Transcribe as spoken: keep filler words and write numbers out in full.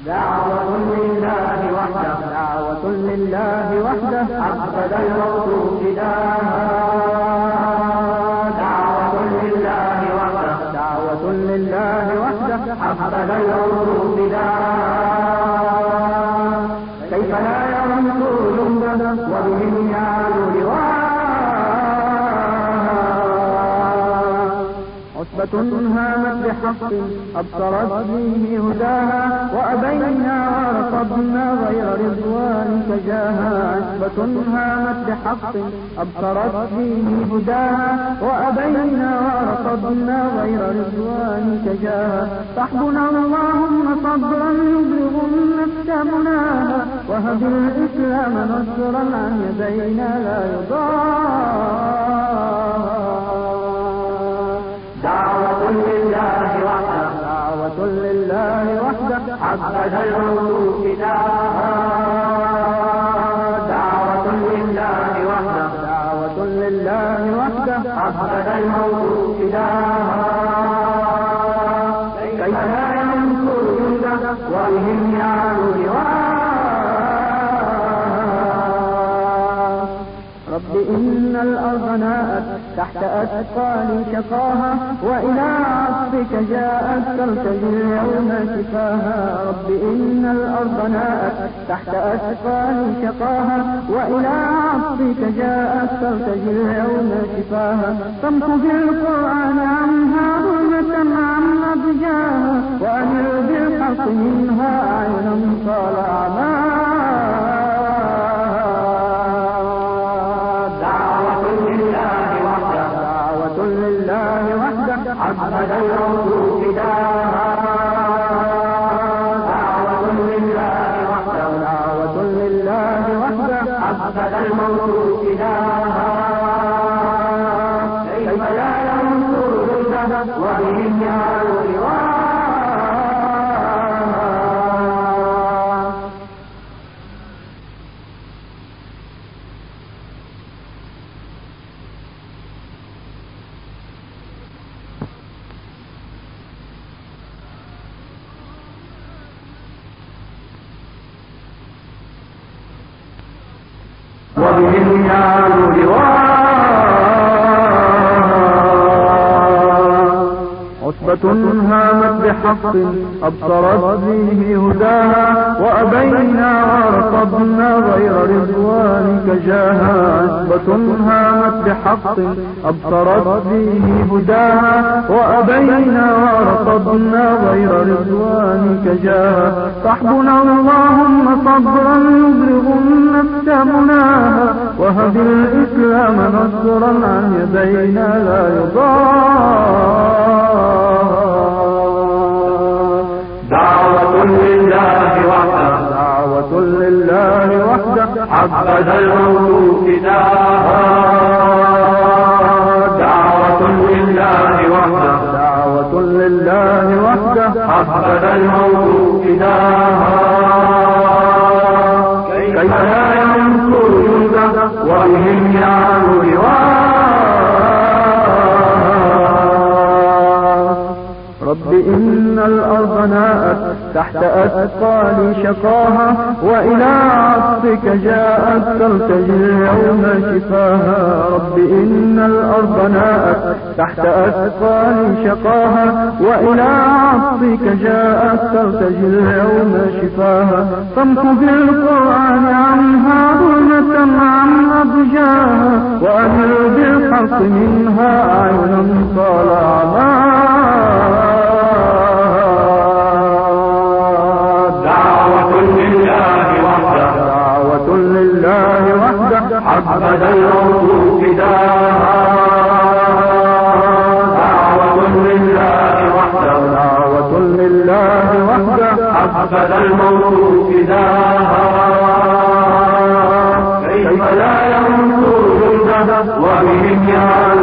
دعوة لله وحده دعوة لله وحده عبد الموت فداها دعوة لله وحده دعوة لله وحده عبد الموت فداها كيف لا ينصر جندا وبهم يعلو لواء عصبة هامت بحق أبصرت به هداها وأبينا ورصدنا غير رضوانك جاها عصبة هامت بحق أبصرت به هداها وأبينا ورصدنا غير رضوانك جاها صحبنا اللهم صبرا يبلغ النفس مناها وهب الإسلام نصرا عن يدينا لا يضاع دعوة لله وحده دعوة لله وحده عبد الموت فداها دعوة لله وحده دعوة لله وحده عبد الموت فداها كيف لا ينصر جندا وبهم يعلو لواء رب إن الأرض ناءت تحت أثقال شقاها وإلى عطفك جاءت ترتجي اليوم شفاها رب إن الأرض ناءت تحت أثقال شقاها وإلى عطفك جاءت ترتجي اليوم شفاها فامك في القرآن عنها ظلمة عن أضجاها وأنر بالحق منها أعينا طال أعماها عبد الموت فداها دعوة لله وحده دعوة لله وحده عبد الموت فداها كيف لا ينصر جندا وبهم يعلو لواء وبهم يعلو لواء عصبة هامت بحق أبصرت به هداها وأبينا ورصدنا غير رضوانك جاها عصبة هامت بحق أبصرت به هداها وأبينا ورصدنا غير رضوانك جاها صحبنا اللهم صبرا يبلغ النفس مناها وهب الإسلام نصرا عن يدينا لا يضاع دعوة لله وحده دعوة لله وحده عبد الموت فداها دعوة لله وحده دعوة لله وحده عبد الموت فداها كيف لا ينصر جندا وبهم يعلو لواء رب إن الأرض ناءت تحت أثقال شقاها وإلى عطفك جاءت ترتجي اليوم شفاها رب إن الأرض ناءت تحت أثقال شقاها وإلى عطفك جاءت ترتجي اليوم شفاها فامك في القرآن عنها ظلمة عن أضجاها وأنر بالحق منها أعينا طال أعماها عبد الموت فداها دعوة لله وحده دعوة لله وحده عبد الموت فداها كيف لا ينصر جندا وبهم يعلو